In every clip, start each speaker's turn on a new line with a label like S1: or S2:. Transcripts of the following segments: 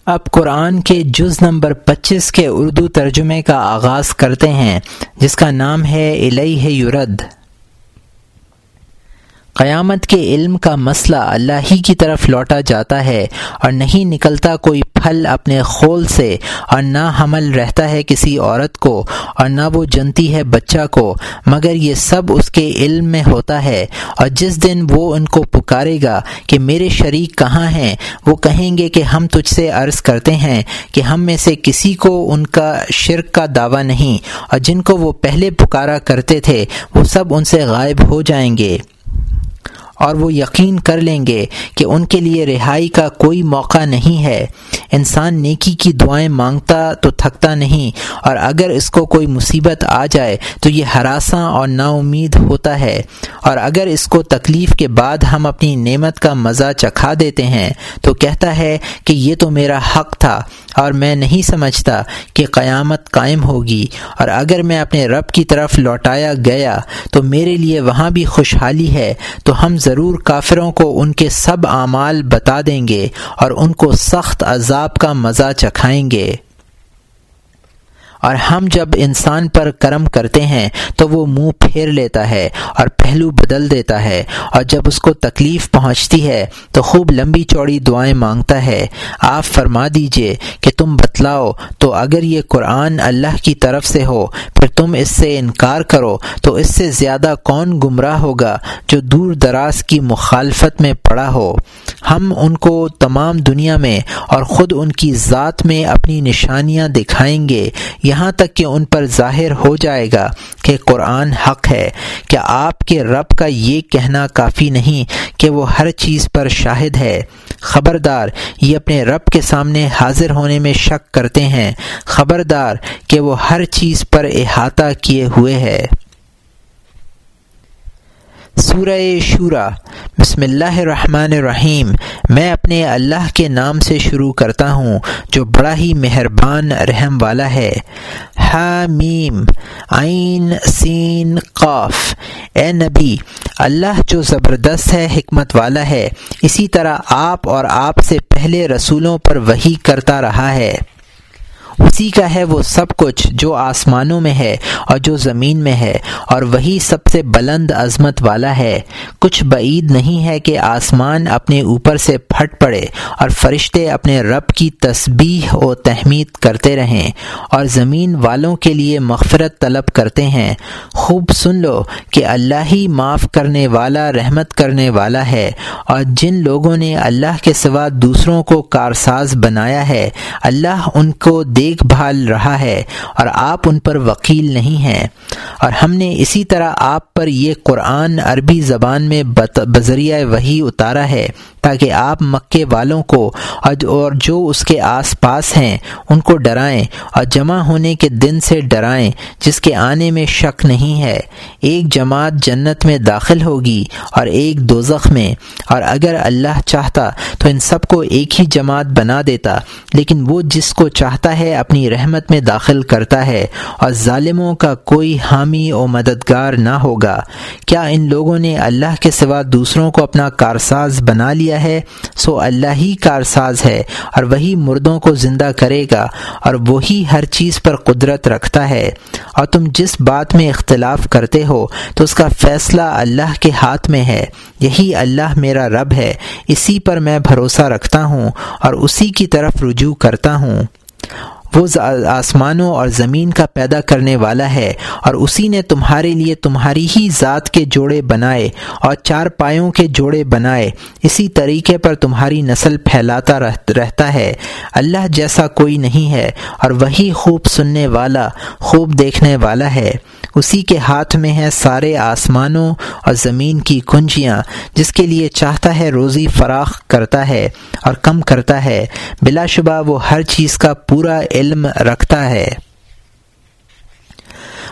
S1: اب قرآن کے جز نمبر 25 کے اردو ترجمے کا آغاز کرتے ہیں، جس کا نام ہے الیہ یرد۔ قیامت کے علم کا مسئلہ اللہ ہی کی طرف لوٹا جاتا ہے، اور نہیں نکلتا کوئی پھل اپنے خول سے، اور نہ حمل رہتا ہے کسی عورت کو، اور نہ وہ جنتی ہے بچہ کو، مگر یہ سب اس کے علم میں ہوتا ہے۔ اور جس دن وہ ان کو پکارے گا کہ میرے شریک کہاں ہیں، وہ کہیں گے کہ ہم تجھ سے عرض کرتے ہیں کہ ہم میں سے کسی کو ان کا شرک کا دعویٰ نہیں، اور جن کو وہ پہلے پکارا کرتے تھے وہ سب ان سے غائب ہو جائیں گے، اور وہ یقین کر لیں گے کہ ان کے لیے رہائی کا کوئی موقع نہیں ہے۔ انسان نیکی کی دعائیں مانگتا تو تھکتا نہیں، اور اگر اس کو کوئی مصیبت آ جائے تو یہ ہراساں اور نا امید ہوتا ہے، اور اگر اس کو تکلیف کے بعد ہم اپنی نعمت کا مزہ چکھا دیتے ہیں تو کہتا ہے کہ یہ تو میرا حق تھا، اور میں نہیں سمجھتا کہ قیامت قائم ہوگی، اور اگر میں اپنے رب کی طرف لوٹایا گیا تو میرے لیے وہاں بھی خوشحالی ہے۔ تو ہم ضرور کافروں کو ان کے سب اعمال بتا دیں گے اور ان کو سخت عذاب کا مزہ چکھائیں گے۔ اور ہم جب انسان پر کرم کرتے ہیں تو وہ منہ پھیر لیتا ہے اور پہلو بدل دیتا ہے، اور جب اس کو تکلیف پہنچتی ہے تو خوب لمبی چوڑی دعائیں مانگتا ہے۔ آپ فرما دیجئے کہ تم بتلاؤ تو اگر یہ قرآن اللہ کی طرف سے ہو پھر تم اس سے انکار کرو تو اس سے زیادہ کون گمراہ ہوگا جو دور دراز کی مخالفت میں پڑا ہو۔ ہم ان کو تمام دنیا میں اور خود ان کی ذات میں اپنی نشانیاں دکھائیں گے، یہاں تک کہ ان پر ظاہر ہو جائے گا کہ قرآن حق ہے۔ کیا آپ کے رب کا یہ کہنا کافی نہیں کہ وہ ہر چیز پر شاہد ہے؟ خبردار، یہ اپنے رب کے سامنے حاضر ہونے میں شک کرتے ہیں۔ خبردار کہ وہ ہر چیز پر احاطہ کیے ہوئے ہے۔ سورہ شورى۔ بسم اللہ الرحمن الرحیم۔ میں اپنے اللہ کے نام سے شروع کرتا ہوں جو بڑا ہی مہربان رحم والا ہے۔ حامیم عین سین قاف۔ اے نبی، اللہ جو زبردست ہے، حکمت والا ہے، اسی طرح آپ اور آپ سے پہلے رسولوں پر وحی کرتا رہا ہے۔ اسی کا ہے وہ سب کچھ جو آسمانوں میں ہے اور جو زمین میں ہے، اور وہی سب سے بلند عظمت والا ہے۔ کچھ بعید نہیں ہے کہ آسمان اپنے اوپر سے پھٹ پڑے اور فرشتے اپنے رب کی تسبیح و تحمید کرتے رہیں اور زمین والوں کے لیے مغفرت طلب کرتے ہیں۔ خوب سن لو کہ اللہ ہی معاف کرنے والا، رحمت کرنے والا ہے، اور جن لوگوں نے اللہ کے سوا دوسروں کو کارساز بنایا ہے اللہ ان کو دیکھ بھال رہا ہے اور آپ ان پر وکیل نہیں ہیں۔ اور ہم نے اسی طرح آپ پر یہ قرآن عربی زبان میں بذریعہ وحی اتارا ہے تاکہ آپ مکے والوں کو اور جو اس کے آس پاس ہیں ان کو ڈرائیں اور جمع ہونے کے دن سے ڈرائیں جس کے آنے میں شک نہیں ہے۔ ایک جماعت جنت میں داخل ہوگی اور ایک دوزخ میں، اور اگر اللہ چاہتا تو ان سب کو ایک ہی جماعت بنا دیتا، لیکن وہ جس کو چاہتا ہے اپنی رحمت میں داخل کرتا ہے، اور ظالموں کا کوئی حامی و مددگار نہ ہوگا۔ کیا ان لوگوں نے اللہ کے سوا دوسروں کو اپنا کارساز بنا لیا ہے؟ سو اللہ ہی کارساز ہے، اور وہی مردوں کو زندہ کرے گا، اور وہی ہر چیز پر قدرت رکھتا ہے۔ اور تم جس بات میں اختلاف کرتے ہو تو اس کا فیصلہ اللہ کے ہاتھ میں ہے۔ یہی اللہ میرا رب ہے، اسی پر میں بھروسہ رکھتا ہوں اور اسی کی طرف رجوع کرتا ہوں۔ وہ آسمانوں اور زمین کا پیدا کرنے والا ہے، اور اسی نے تمہارے لیے تمہاری ہی ذات کے جوڑے بنائے اور چار پایوں کے جوڑے بنائے، اسی طریقے پر تمہاری نسل پھیلاتا رہتا ہے۔ اللہ جیسا کوئی نہیں ہے، اور وہی خوب سننے والا، خوب دیکھنے والا ہے۔ اسی کے ہاتھ میں ہے سارے آسمانوں اور زمین کی کنجیاں، جس کے لیے چاہتا ہے روزی فراخ کرتا ہے اور کم کرتا ہے۔ بلا شبہ وہ ہر چیز کا پورا علم رکھتا ہے۔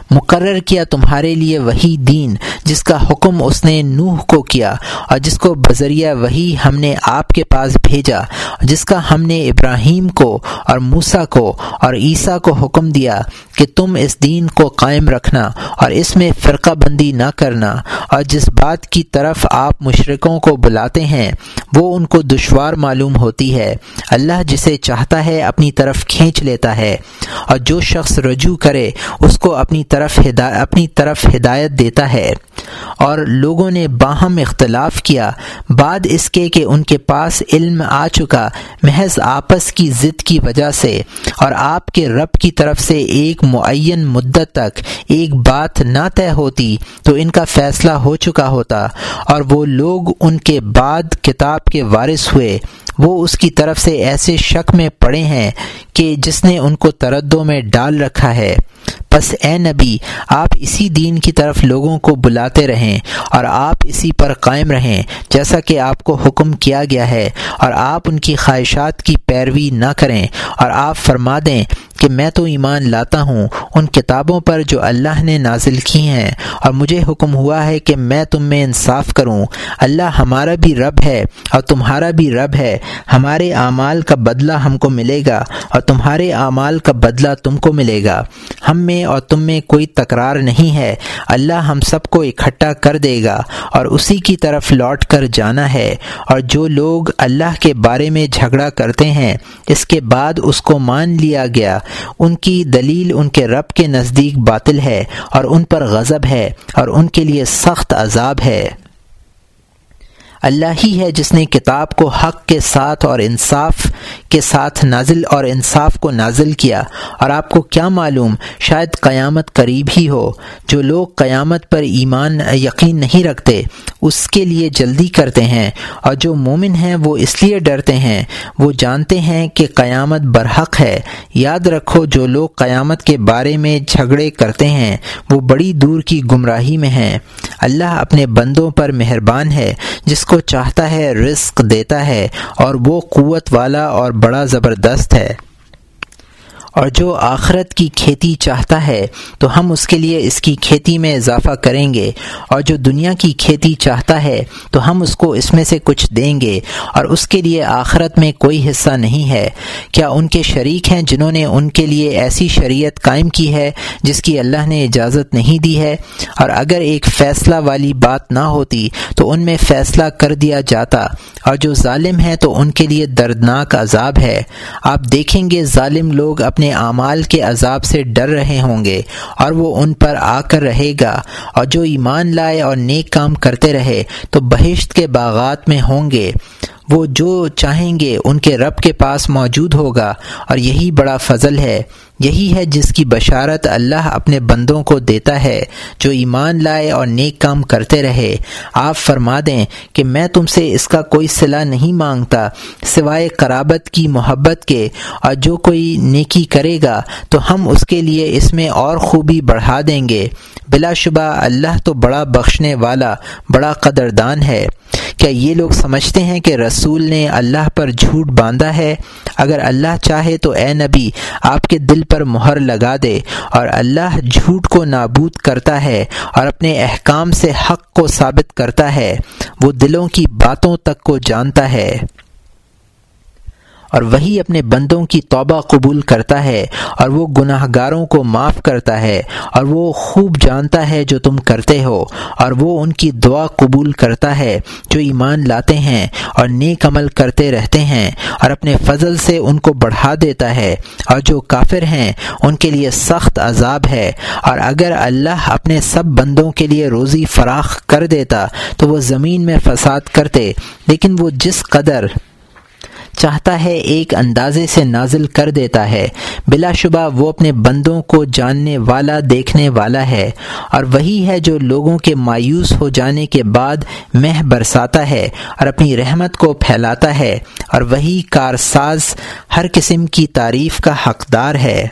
S1: مقرر کیا تمہارے لیے وہی دین جس کا حکم اس نے نوح کو کیا اور جس کو بذریعہ وہی ہم نے آپ کے پاس بھیجا، جس کا ہم نے ابراہیم کو اور موسیٰ کو اور عیسیٰ کو حکم دیا کہ تم اس دین کو قائم رکھنا اور اس میں فرقہ بندی نہ کرنا، اور جس بات کی طرف آپ مشرکوں کو بلاتے ہیں وہ ان کو دشوار معلوم ہوتی ہے۔ اللہ جسے چاہتا ہے اپنی طرف کھینچ لیتا ہے، اور جو شخص رجوع کرے اس کو اپنی طرف ہدایت دیتا ہے۔ اور لوگوں نے باہم اختلاف کیا بعد اس کے کہ ان کے پاس علم آ چکا، محض آپس کی ضد کی وجہ سے، اور آپ کے رب کی طرف سے ایک معین مدت تک ایک بات نہ طے ہوتی تو ان کا فیصلہ ہو چکا ہوتا، اور وہ لوگ ان کے بعد کتاب کے وارث ہوئے، وہ اس کی طرف سے ایسے شک میں پڑے ہیں کہ جس نے ان کو تردد میں ڈال رکھا ہے۔ پس اے نبی، آپ اسی دین کی طرف لوگوں کو بلاتے رہیں اور آپ اسی پر قائم رہیں جیسا کہ آپ کو حکم کیا گیا ہے، اور آپ ان کی خواہشات کی پیروی نہ کریں، اور آپ فرما دیں کہ میں تو ایمان لاتا ہوں ان کتابوں پر جو اللہ نے نازل کی ہیں، اور مجھے حکم ہوا ہے کہ میں تم میں انصاف کروں۔ اللہ ہمارا بھی رب ہے اور تمہارا بھی رب ہے، ہمارے اعمال کا بدلہ ہم کو ملے گا اور تمہارے اعمال کا بدلہ تم کو ملے گا، ہم میں اور تم میں کوئی تکرار نہیں ہے، اللہ ہم سب کو اکٹھا کر دے گا اور اسی کی طرف لوٹ کر جانا ہے۔ اور جو لوگ اللہ کے بارے میں جھگڑا کرتے ہیں اس کے بعد اس کو مان لیا گیا، ان کی دلیل ان کے رب کے نزدیک باطل ہے اور ان پر غضب ہے اور ان کے لیے سخت عذاب ہے۔ اللہ ہی ہے جس نے کتاب کو حق کے ساتھ اور انصاف کے ساتھ انصاف کو نازل کیا، اور آپ کو کیا معلوم شاید قیامت قریب ہی ہو۔ جو لوگ قیامت پر یقین نہیں رکھتے اس کے لیے جلدی کرتے ہیں، اور جو مومن ہیں وہ اس لیے ڈرتے ہیں، وہ جانتے ہیں کہ قیامت برحق ہے۔ یاد رکھو جو لوگ قیامت کے بارے میں جھگڑے کرتے ہیں وہ بڑی دور کی گمراہی میں ہیں۔ اللہ اپنے بندوں پر مہربان ہے، جس کو چاہتا ہے رزق دیتا ہے، اور وہ قوت والا اور بڑا زبردست ہے۔ اور جو آخرت کی کھیتی چاہتا ہے تو ہم اس کے لیے اس کی کھیتی میں اضافہ کریں گے، اور جو دنیا کی کھیتی چاہتا ہے تو ہم اس کو اس میں سے کچھ دیں گے، اور اس کے لیے آخرت میں کوئی حصہ نہیں ہے۔ کیا ان کے شریک ہیں جنہوں نے ان کے لیے ایسی شریعت قائم کی ہے جس کی اللہ نے اجازت نہیں دی ہے؟ اور اگر ایک فیصلہ والی بات نہ ہوتی تو ان میں فیصلہ کر دیا جاتا، اور جو ظالم ہیں تو ان کے لیے دردناک عذاب ہے۔ آپ دیکھیں گے ظالم لوگ اپنے اعمال کے عذاب سے ڈر رہے ہوں گے اور وہ ان پر آ کر رہے گا، اور جو ایمان لائے اور نیک کام کرتے رہے تو بہشت کے باغات میں ہوں گے، وہ جو چاہیں گے ان کے رب کے پاس موجود ہوگا، اور یہی بڑا فضل ہے۔ یہی ہے جس کی بشارت اللہ اپنے بندوں کو دیتا ہے جو ایمان لائے اور نیک کام کرتے رہے۔ آپ فرما دیں کہ میں تم سے اس کا کوئی صلہ نہیں مانگتا سوائے قرابت کی محبت کے، اور جو کوئی نیکی کرے گا تو ہم اس کے لیے اس میں اور خوبی بڑھا دیں گے۔ بلا شبہ اللہ تو بڑا بخشنے والا، بڑا قدردان ہے۔ کیا یہ لوگ سمجھتے ہیں کہ رسول نے اللہ پر جھوٹ باندھا ہے؟ اگر اللہ چاہے تو اے نبی آپ کے دل پر مہر لگا دے، اور اللہ جھوٹ کو نابود کرتا ہے اور اپنے احکام سے حق کو ثابت کرتا ہے، وہ دلوں کی باتوں تک کو جانتا ہے، اور وہی اپنے بندوں کی توبہ قبول کرتا ہے، اور وہ گناہ گاروں کو معاف کرتا ہے، اور وہ خوب جانتا ہے جو تم کرتے ہو، اور وہ ان کی دعا قبول کرتا ہے جو ایمان لاتے ہیں اور نیک عمل کرتے رہتے ہیں، اور اپنے فضل سے ان کو بڑھا دیتا ہے، اور جو کافر ہیں ان کے لیے سخت عذاب ہے۔ اور اگر اللہ اپنے سب بندوں کے لیے روزی فراخ کر دیتا تو وہ زمین میں فساد کرتے، لیکن وہ جس قدر چاہتا ہے ایک اندازے سے نازل کر دیتا ہے۔ بلا شبہ وہ اپنے بندوں کو جاننے والا، دیکھنے والا ہے، اور وہی ہے جو لوگوں کے مایوس ہو جانے کے بعد مہ برساتا ہے اور اپنی رحمت کو پھیلاتا ہے، اور وہی کارساز ہر قسم کی تعریف کا حقدار ہے۔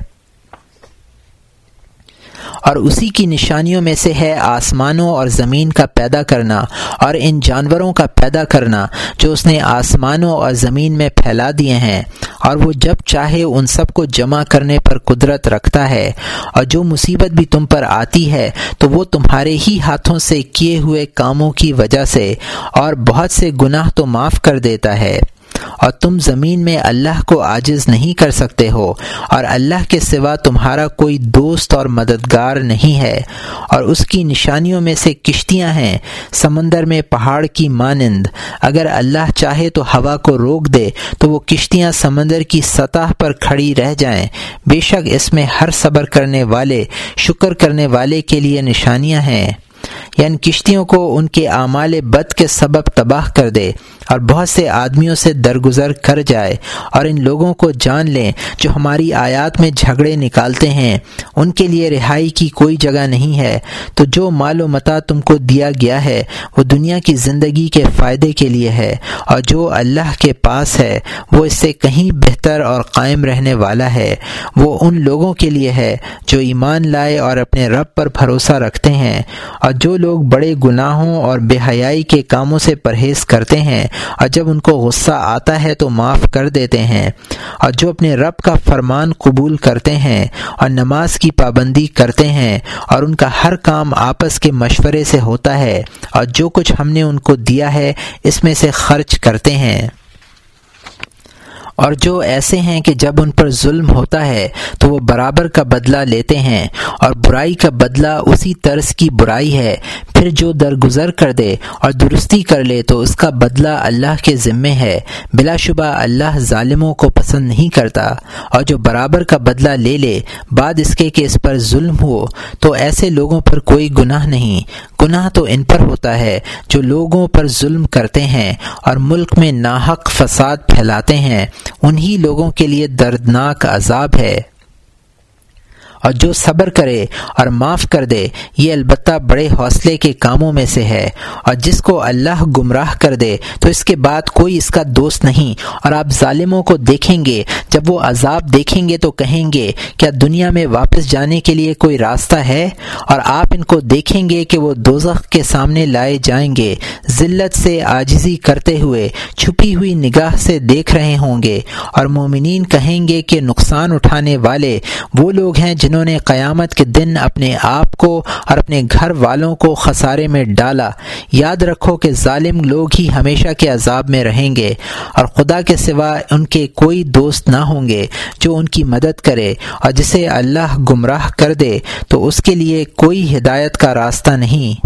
S1: اور اسی کی نشانیوں میں سے ہے آسمانوں اور زمین کا پیدا کرنا اور ان جانوروں کا پیدا کرنا جو اس نے آسمانوں اور زمین میں پھیلا دیے ہیں، اور وہ جب چاہے ان سب کو جمع کرنے پر قدرت رکھتا ہے، اور جو مصیبت بھی تم پر آتی ہے تو وہ تمہارے ہی ہاتھوں سے کیے ہوئے کاموں کی وجہ سے، اور بہت سے گناہ تو معاف کر دیتا ہے، اور تم زمین میں اللہ کو عاجز نہیں کر سکتے ہو، اور اللہ کے سوا تمہارا کوئی دوست اور مددگار نہیں ہے۔ اور اس کی نشانیوں میں سے کشتیاں ہیں سمندر میں پہاڑ کی مانند، اگر اللہ چاہے تو ہوا کو روک دے تو وہ کشتیاں سمندر کی سطح پر کھڑی رہ جائیں، بے شک اس میں ہر صبر کرنے والے، شکر کرنے والے کے لیے نشانیاں ہیں۔ یعنی کشتیوں کو ان کے اعمال بد کے سبب تباہ کر دے اور بہت سے آدمیوں سے درگزر کر جائے، اور ان لوگوں کو جان لیں جو ہماری آیات میں جھگڑے نکالتے ہیں، ان کے لیے رہائی کی کوئی جگہ نہیں ہے۔ تو جو مال و متاع تم کو دیا گیا ہے وہ دنیا کی زندگی کے فائدے کے لیے ہے، اور جو اللہ کے پاس ہے وہ اس سے کہیں بہتر اور قائم رہنے والا ہے۔ وہ ان لوگوں کے لیے ہے جو ایمان لائے اور اپنے رب پر بھروسہ رکھتے ہیں، اور جو لوگ بڑے گناہوں اور بے حیائی کے کاموں سے پرہیز کرتے ہیں اور جب ان کو غصہ آتا ہے تو معاف کر دیتے ہیں، اور جو اپنے رب کا فرمان قبول کرتے ہیں اور نماز کی پابندی کرتے ہیں، اور ان کا ہر کام آپس کے مشورے سے ہوتا ہے، اور جو کچھ ہم نے ان کو دیا ہے اس میں سے خرچ کرتے ہیں۔ اور جو ایسے ہیں کہ جب ان پر ظلم ہوتا ہے تو وہ برابر کا بدلہ لیتے ہیں، اور برائی کا بدلہ اسی طرز کی برائی ہے، پھر جو درگزر کر دے اور درستی کر لے تو اس کا بدلہ اللہ کے ذمے ہے، بلا شبہ اللہ ظالموں کو پسند نہیں کرتا۔ اور جو برابر کا بدلہ لے لے بعد اس کے کہ اس پر ظلم ہو، تو ایسے لوگوں پر کوئی گناہ نہیں، گناہ تو ان پر ہوتا ہے جو لوگوں پر ظلم کرتے ہیں اور ملک میں ناحق فساد پھیلاتے ہیں، انہی لوگوں کے لیے دردناک عذاب ہے۔ اور جو صبر کرے اور معاف کر دے یہ البتہ بڑے حوصلے کے کاموں میں سے ہے، اور جس کو اللہ گمراہ کر دے تو اس کے بعد کوئی اس کا دوست نہیں۔ اور آپ ظالموں کو دیکھیں گے جب وہ عذاب دیکھیں گے تو کہیں گے کیا دنیا میں واپس جانے کے لیے کوئی راستہ ہے؟ اور آپ ان کو دیکھیں گے کہ وہ دوزخ کے سامنے لائے جائیں گے، ذلت سے عاجزی کرتے ہوئے چھپی ہوئی نگاہ سے دیکھ رہے ہوں گے، اور مومنین کہیں گے کہ نقصان اٹھانے والے وہ لوگ ہیں جنہوں نے قیامت کے دن اپنے آپ کو اور اپنے گھر والوں کو خسارے میں ڈالا۔ یاد رکھو کہ ظالم لوگ ہی ہمیشہ کے عذاب میں رہیں گے، اور خدا کے سوا ان کے کوئی دوست نہ ہوں گے جو ان کی مدد کرے، اور جسے اللہ گمراہ کر دے تو اس کے لیے کوئی ہدایت کا راستہ نہیں۔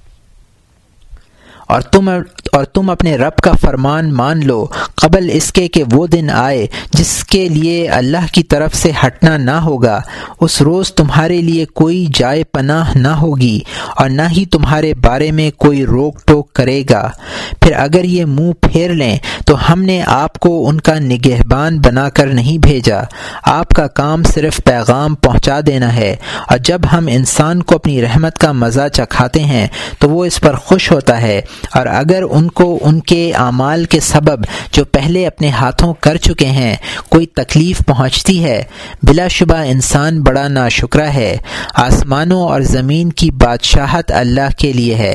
S1: اور تم اپنے رب کا فرمان مان لو قبل اس کے کہ وہ دن آئے جس کے لیے اللہ کی طرف سے ہٹنا نہ ہوگا۔ اس روز تمہارے لیے کوئی جائے پناہ نہ ہوگی، اور نہ ہی تمہارے بارے میں کوئی روک ٹوک کرے گا۔ پھر اگر یہ منہ پھیر لیں تو ہم نے آپ کو ان کا نگہبان بنا کر نہیں بھیجا، آپ کا کام صرف پیغام پہنچا دینا ہے، اور جب ہم انسان کو اپنی رحمت کا مزہ چکھاتے ہیں تو وہ اس پر خوش ہوتا ہے، اور اگر ان کو ان کے اعمال کے سبب جو پہلے اپنے ہاتھوں کر چکے ہیں کوئی تکلیف پہنچتی ہے، بلا شبہ انسان بڑا ناشکرا ہے۔ آسمانوں اور زمین کی بادشاہت اللہ کے لیے ہے،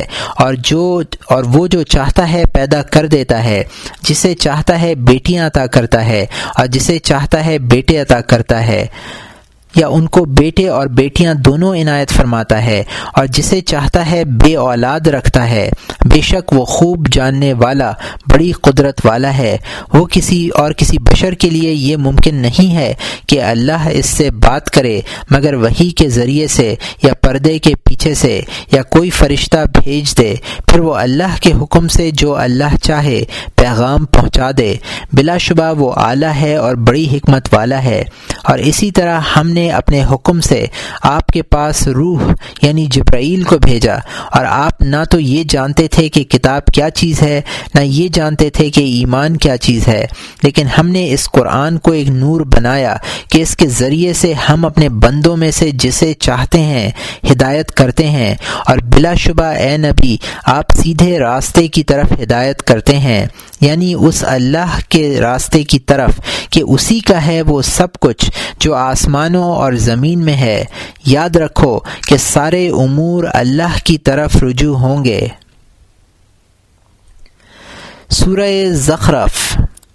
S1: اور وہ جو چاہتا ہے پیدا کر دیتا ہے، جسے چاہتا ہے بیٹیاں عطا کرتا ہے اور جسے چاہتا ہے بیٹے عطا کرتا ہے، یا ان کو بیٹے اور بیٹیاں دونوں عنایت فرماتا ہے، اور جسے چاہتا ہے بے اولاد رکھتا ہے۔ بے شک وہ خوب جاننے والا بڑی قدرت والا ہے۔ وہ کسی بشر کے لیے یہ ممکن نہیں ہے کہ اللہ اس سے بات کرے مگر وحی کے ذریعے سے یا پردے کے پیچھے سے، یا کوئی فرشتہ بھیج دے، پھر وہ اللہ کے حکم سے جو اللہ چاہے پیغام پہنچا دے۔ بلا شبہ وہ اعلیٰ ہے اور بڑی حکمت والا ہے۔ اور اسی طرح ہم نے اپنے حکم سے آپ کے پاس روح یعنی جبرائیل کو بھیجا، اور آپ نہ تو یہ جانتے تھے کہ کتاب کیا چیز ہے، نہ یہ جانتے تھے کہ ایمان کیا چیز ہے، لیکن ہم نے اس قرآن کو ایک نور بنایا کہ اس کے ذریعے سے ہم اپنے بندوں میں سے جسے چاہتے ہیں ہدایت کرتے ہیں، اور بلا شبہ اے نبی آپ سیدھے راستے کی طرف ہدایت کرتے ہیں، یعنی اس اللہ کے راستے کی طرف کہ اسی کا ہے وہ سب کچھ جو آسمانوں اور زمین میں ہے۔ یاد رکھو کہ سارے امور اللہ کی طرف رجوع ہوں گے۔ سورہ زخرف۔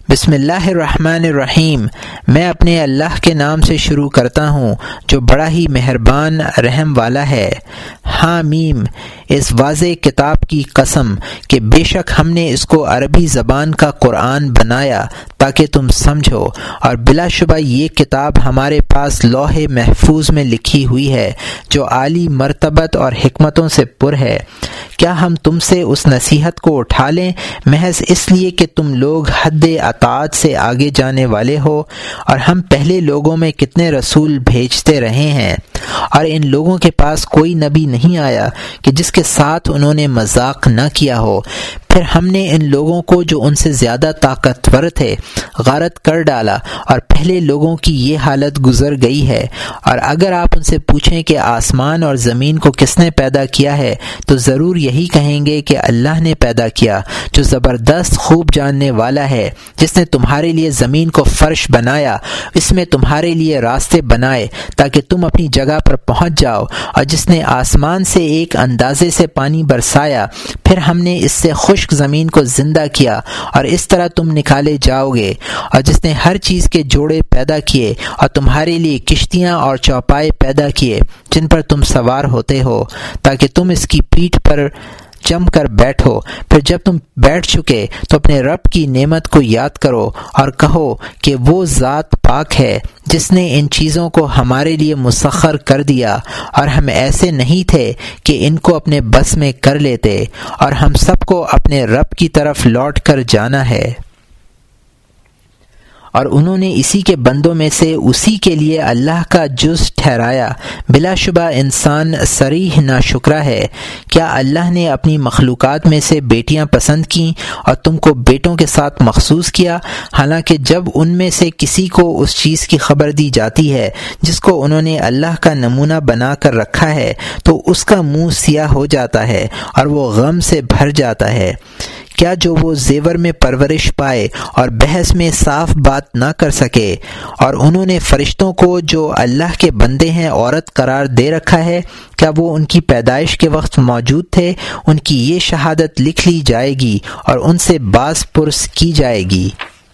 S1: بسم اللہ الرحمن الرحیم، میں اپنے اللہ کے نام سے شروع کرتا ہوں جو بڑا ہی مہربان رحم والا ہے۔ حامیم، اس واضح کتاب کی قسم کہ بے شک ہم نے اس کو عربی زبان کا قرآن بنایا تاکہ تم سمجھو، اور بلا شبہ یہ کتاب ہمارے پاس لوح محفوظ میں لکھی ہوئی ہے جو عالی مرتبت اور حکمتوں سے پر ہے۔ کیا ہم تم سے اس نصیحت کو اٹھا لیں محض اس لیے کہ تم لوگ حد اطاعت سے آگے جانے والے ہو؟ اور ہم پہلے لوگوں میں کتنے رسول بھیجتے رہے ہیں، اور ان لوگوں کے پاس کوئی نبی نہیں آیا کہ جس کے ساتھ انہوں نے مذاق نہ کیا ہو۔ پھر ہم نے ان لوگوں کو جو ان سے زیادہ طاقتور تھے غارت کر ڈالا، اور پہلے لوگوں کی یہ حالت گزر گئی ہے۔ اور اگر آپ ان سے پوچھیں کہ آسمان اور زمین کو کس نے پیدا کیا ہے تو ضرور یہی کہیں گے کہ اللہ نے پیدا کیا، جو زبردست خوب جاننے والا ہے، جس نے تمہارے لیے زمین کو فرش بنایا، اس میں تمہارے لیے راستے بنائے تاکہ تم اپنی جگہ پر پہنچ جاؤ، اور جس نے آسمان سے ایک اندازے سے پانی برسایا، پھر ہم نے اس سے خشک زمین کو زندہ کیا اور اس طرح تم نکالے جاؤ گے، اور جس نے ہر چیز کے جوڑے پیدا کیے اور تمہارے لیے کشتیاں اور چوپائے پیدا کیے جن پر تم سوار ہوتے ہو تاکہ تم اس کی پیٹھ پر جم کر بیٹھو۔ پھر جب تم بیٹھ چکے تو اپنے رب کی نعمت کو یاد کرو اور کہو کہ وہ ذات پاک ہے جس نے ان چیزوں کو ہمارے لیے مسخر کر دیا، اور ہم ایسے نہیں تھے کہ ان کو اپنے بس میں کر لیتے، اور ہم سب کو اپنے رب کی طرف لوٹ کر جانا ہے۔ اور انہوں نے اسی کے بندوں میں سے اسی کے لیے اللہ کا جز ٹھہرایا۔ بلا شبہ انسان صریح ناشکرا ہے۔ کیا اللہ نے اپنی مخلوقات میں سے بیٹیاں پسند کیں اور تم کو بیٹوں کے ساتھ مخصوص کیا، حالانکہ جب ان میں سے کسی کو اس چیز کی خبر دی جاتی ہے جس کو انہوں نے اللہ کا نمونہ بنا کر رکھا ہے تو اس کا منہ سیاہ ہو جاتا ہے اور وہ غم سے بھر جاتا ہے؟ کیا جو وہ زیور میں پرورش پائے اور بحث میں صاف بات نہ کر سکے، اور انہوں نے فرشتوں کو جو اللہ کے بندے ہیں عورت قرار دے رکھا ہے، کیا وہ ان کی پیدائش کے وقت موجود تھے؟ ان کی یہ شہادت لکھ لی جائے گی اور ان سے باز پرس کی جائے گی۔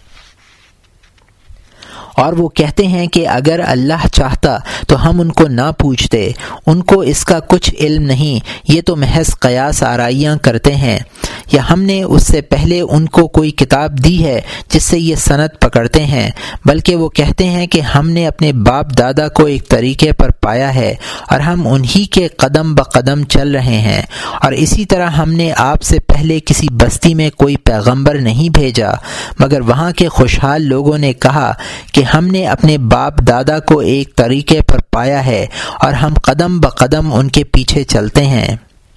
S1: اور وہ کہتے ہیں کہ اگر اللہ چاہتا تو ہم ان کو نہ پوچھتے، ان کو اس کا کچھ علم نہیں، یہ تو محض قیاس آرائیاں کرتے ہیں۔ یا ہم نے اس سے پہلے ان کو کوئی کتاب دی ہے جس سے یہ سند پکڑتے ہیں؟ بلکہ وہ کہتے ہیں کہ ہم نے اپنے باپ دادا کو ایک طریقے پر پایا ہے اور ہم انہی کے قدم بقدم چل رہے ہیں، اور اسی طرح ہم نے آپ سے پہلے کسی بستی میں کوئی پیغمبر نہیں بھیجا مگر وہاں کے خوشحال لوگوں نے کہا کہ ہم نے اپنے باپ دادا کو ایک طریقے پر پایا ہے اور ہم قدم بقدم ان کے پیچھے چلتے ہیں۔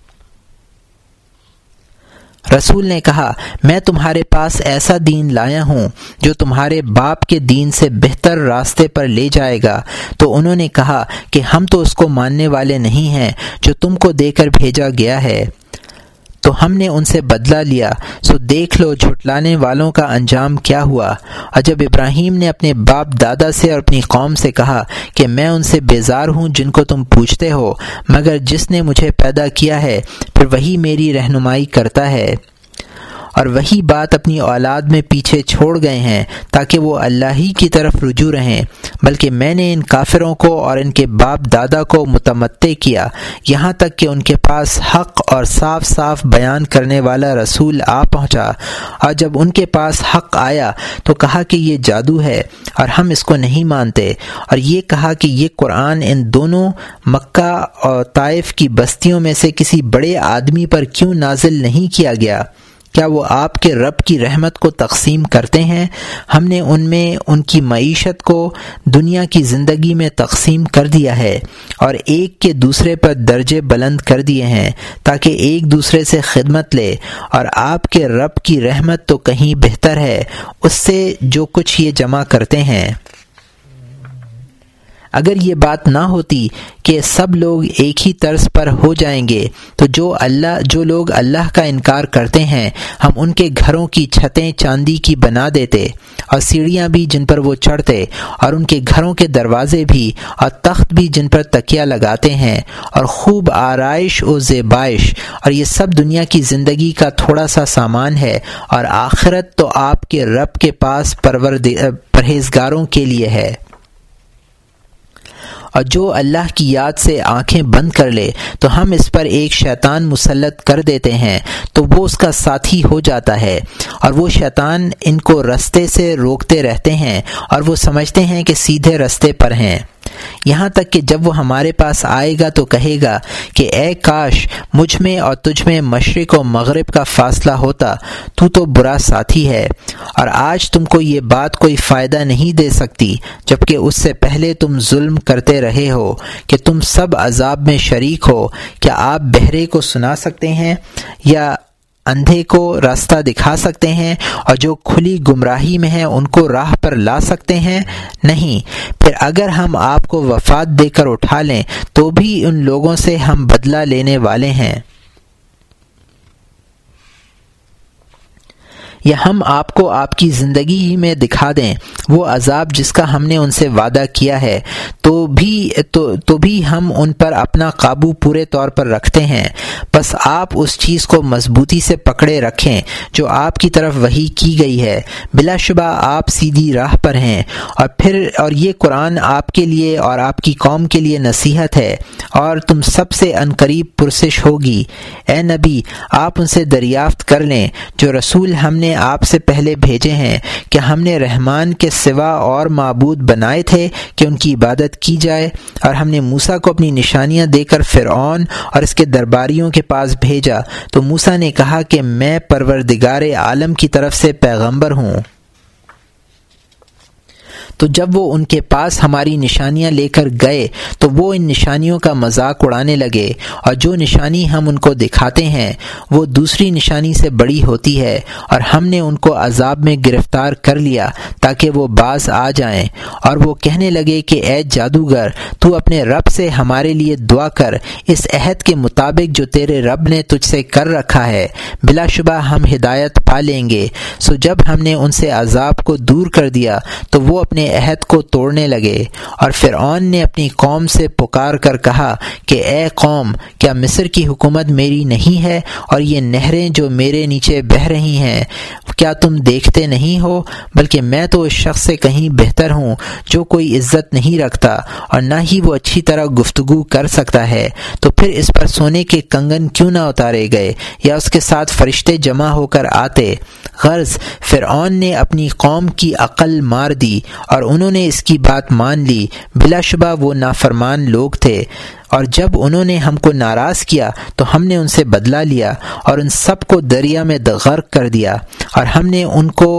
S1: رسول نے کہا، میں تمہارے پاس ایسا دین لایا ہوں جو تمہارے باپ کے دین سے بہتر راستے پر لے جائے گا، تو انہوں نے کہا کہ ہم تو اس کو ماننے والے نہیں ہیں جو تم کو دے کر بھیجا گیا ہے۔ تو ہم نے ان سے بدلہ لیا، سو دیکھ لو جھٹلانے والوں کا انجام کیا ہوا۔ اور جب ابراہیم نے اپنے باپ دادا سے اور اپنی قوم سے کہا کہ میں ان سے بیزار ہوں جن کو تم پوچھتے ہو، مگر جس نے مجھے پیدا کیا ہے، پھر وہی میری رہنمائی کرتا ہے، اور وہی بات اپنی اولاد میں پیچھے چھوڑ گئے ہیں تاکہ وہ اللہ ہی کی طرف رجوع رہیں، بلکہ میں نے ان کافروں کو اور ان کے باپ دادا کو متمتع کیا یہاں تک کہ ان کے پاس حق اور صاف صاف بیان کرنے والا رسول آ پہنچا، اور جب ان کے پاس حق آیا تو کہا کہ یہ جادو ہے اور ہم اس کو نہیں مانتے، اور یہ کہا کہ یہ قرآن ان دونوں مکہ اور طائف کی بستیوں میں سے کسی بڑے آدمی پر کیوں نازل نہیں کیا گیا؟ کیا وہ آپ کے رب کی رحمت کو تقسیم کرتے ہیں؟ ہم نے ان میں ان کی معیشت کو دنیا کی زندگی میں تقسیم کر دیا ہے اور ایک کے دوسرے پر درجے بلند کر دیے ہیں تاکہ ایک دوسرے سے خدمت لے، اور آپ کے رب کی رحمت تو کہیں بہتر ہے اس سے جو کچھ یہ جمع کرتے ہیں۔ اگر یہ بات نہ ہوتی کہ سب لوگ ایک ہی طرز پر ہو جائیں گے تو جو لوگ اللہ کا انکار کرتے ہیں ہم ان کے گھروں کی چھتیں چاندی کی بنا دیتے اور سیڑھیاں بھی جن پر وہ چڑھتے اور ان کے گھروں کے دروازے بھی اور تخت بھی جن پر تکیہ لگاتے ہیں اور خوب آرائش و زیبائش، اور یہ سب دنیا کی زندگی کا تھوڑا سا سامان ہے، اور آخرت تو آپ کے رب کے پاس پرہیزگاروں کے لیے ہے۔ اور جو اللہ کی یاد سے آنکھیں بند کر لے تو ہم اس پر ایک شیطان مسلط کر دیتے ہیں تو وہ اس کا ساتھی ہو جاتا ہے، اور وہ شیطان ان کو رستے سے روکتے رہتے ہیں اور وہ سمجھتے ہیں کہ سیدھے رستے پر ہیں، یہاں تک کہ جب وہ ہمارے پاس آئے گا تو کہے گا کہ اے کاش مجھ میں اور تجھ میں مشرق و مغرب کا فاصلہ ہوتا، تو برا ساتھی ہے، اور آج تم کو یہ بات کوئی فائدہ نہیں دے سکتی، جبکہ اس سے پہلے تم ظلم کرتے رہے ہو کہ تم سب عذاب میں شریک ہو۔ کیا آپ بہرے کو سنا سکتے ہیں یا اندھے کو راستہ دکھا سکتے ہیں، اور جو کھلی گمراہی میں ہیں ان کو راہ پر لا سکتے ہیں؟ نہیں۔ پھر اگر ہم آپ کو وفات دے کر اٹھا لیں تو بھی ان لوگوں سے ہم بدلہ لینے والے ہیں، یا ہم آپ کو آپ کی زندگی ہی میں دکھا دیں وہ عذاب جس کا ہم نے ان سے وعدہ کیا ہے، تو بھی ہم ان پر اپنا قابو پورے طور پر رکھتے ہیں۔ بس آپ اس چیز کو مضبوطی سے پکڑے رکھیں جو آپ کی طرف وحی کی گئی ہے، بلا شبہ آپ سیدھی راہ پر ہیں، اور یہ قرآن آپ کے لیے اور آپ کی قوم کے لیے نصیحت ہے، اور تم سب سے عنقریب پرسش ہوگی۔ اے نبی، آپ ان سے دریافت کر لیں جو رسول ہم نے آپ سے پہلے بھیجے ہیں، کہ ہم نے رحمان کے سوا اور معبود بنائے تھے کہ ان کی عبادت کی جائے، اور ہم نے موسیٰ کو اپنی نشانیاں دے کر فرعون اور اس کے درباریوں کے پاس بھیجا تو موسیٰ نے کہا کہ میں پروردگار عالم کی طرف سے پیغمبر ہوں۔ تو جب وہ ان کے پاس ہماری نشانیاں لے کر گئے تو وہ ان نشانیوں کا مذاق اڑانے لگے، اور جو نشانی ہم ان کو دکھاتے ہیں وہ دوسری نشانی سے بڑی ہوتی ہے، اور ہم نے ان کو عذاب میں گرفتار کر لیا تاکہ وہ باز آ جائیں، اور وہ کہنے لگے کہ اے جادوگر، تو اپنے رب سے ہمارے لیے دعا کر اس عہد کے مطابق جو تیرے رب نے تجھ سے کر رکھا ہے، بلا شبہ ہم ہدایت پا لیں گے۔ سو جب ہم نے ان سے عذاب کو دور کر دیا تو وہ اپنے عہد کو توڑنے لگے، اور فرعون نے اپنی قوم سے پکار کر کہا کہ اے قوم، کیا مصر کی حکومت میری نہیں ہے، اور یہ نہریں جو میرے نیچے بہہ رہی ہیں کیا تم دیکھتے نہیں ہو؟ بلکہ میں تو اس شخص سے کہیں بہتر ہوں جو کوئی عزت نہیں رکھتا اور نہ ہی وہ اچھی طرح گفتگو کر سکتا ہے، تو پھر اس پر سونے کے کنگن کیوں نہ اتارے گئے یا اس کے ساتھ فرشتے جمع ہو کر آتے۔ غرض فرعون نے اپنی قوم کی عقل مار دی اور انہوں نے اس کی بات مان لی، بلا شبہ وہ نافرمان لوگ تھے، اور جب انہوں نے ہم کو ناراض کیا تو ہم نے ان سے بدلہ لیا اور ان سب کو دریا میں غرق کر دیا، اور ہم نے ان کو